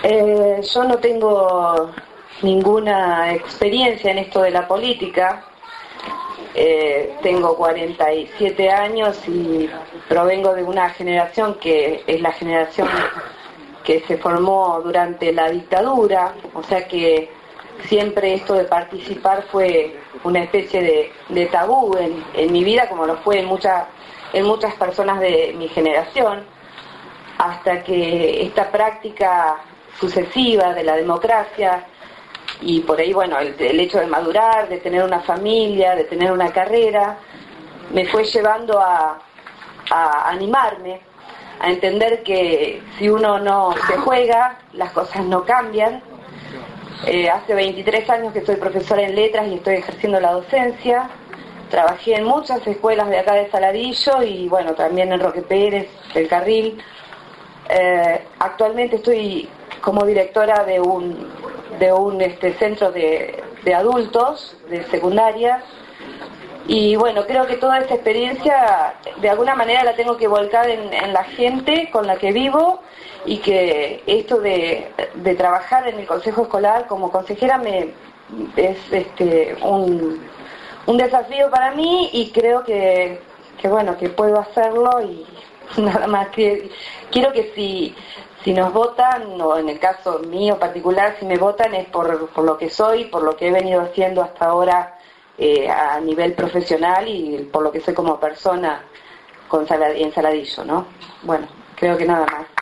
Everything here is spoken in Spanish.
Yo no tengo ninguna experiencia en esto de la política. Tengo 47 años y provengo de una generación que es la generación que se formó durante la dictadura, o sea que siempre esto de participar fue una especie de tabú en mi vida, como lo fue en muchas personas de mi generación, hasta que esta práctica sucesiva de la democracia y por ahí, bueno, el hecho de madurar, de tener una familia, de tener una carrera, me fue llevando a animarme, a entender que si uno no se juega, las cosas no cambian. Hace 23 años que soy profesora en letras y estoy ejerciendo la docencia. Trabajé en muchas escuelas de acá de Saladillo y bueno, también en Roque Pérez, del Carril. Actualmente estoy como directora de un centro de adultos, de secundaria. Y bueno, creo que toda esta experiencia de alguna manera la tengo que volcar en la gente con la que vivo, y que esto de trabajar en el consejo escolar como consejera es un desafío para mí, y creo que bueno, que puedo hacerlo. Y nada más, que quiero que si nos votan, o en el caso mío particular, si me votan es por lo que soy, por lo que he venido haciendo hasta ahora a nivel profesional y por lo que soy como persona en Saladillo, ¿no? Bueno, creo que nada más.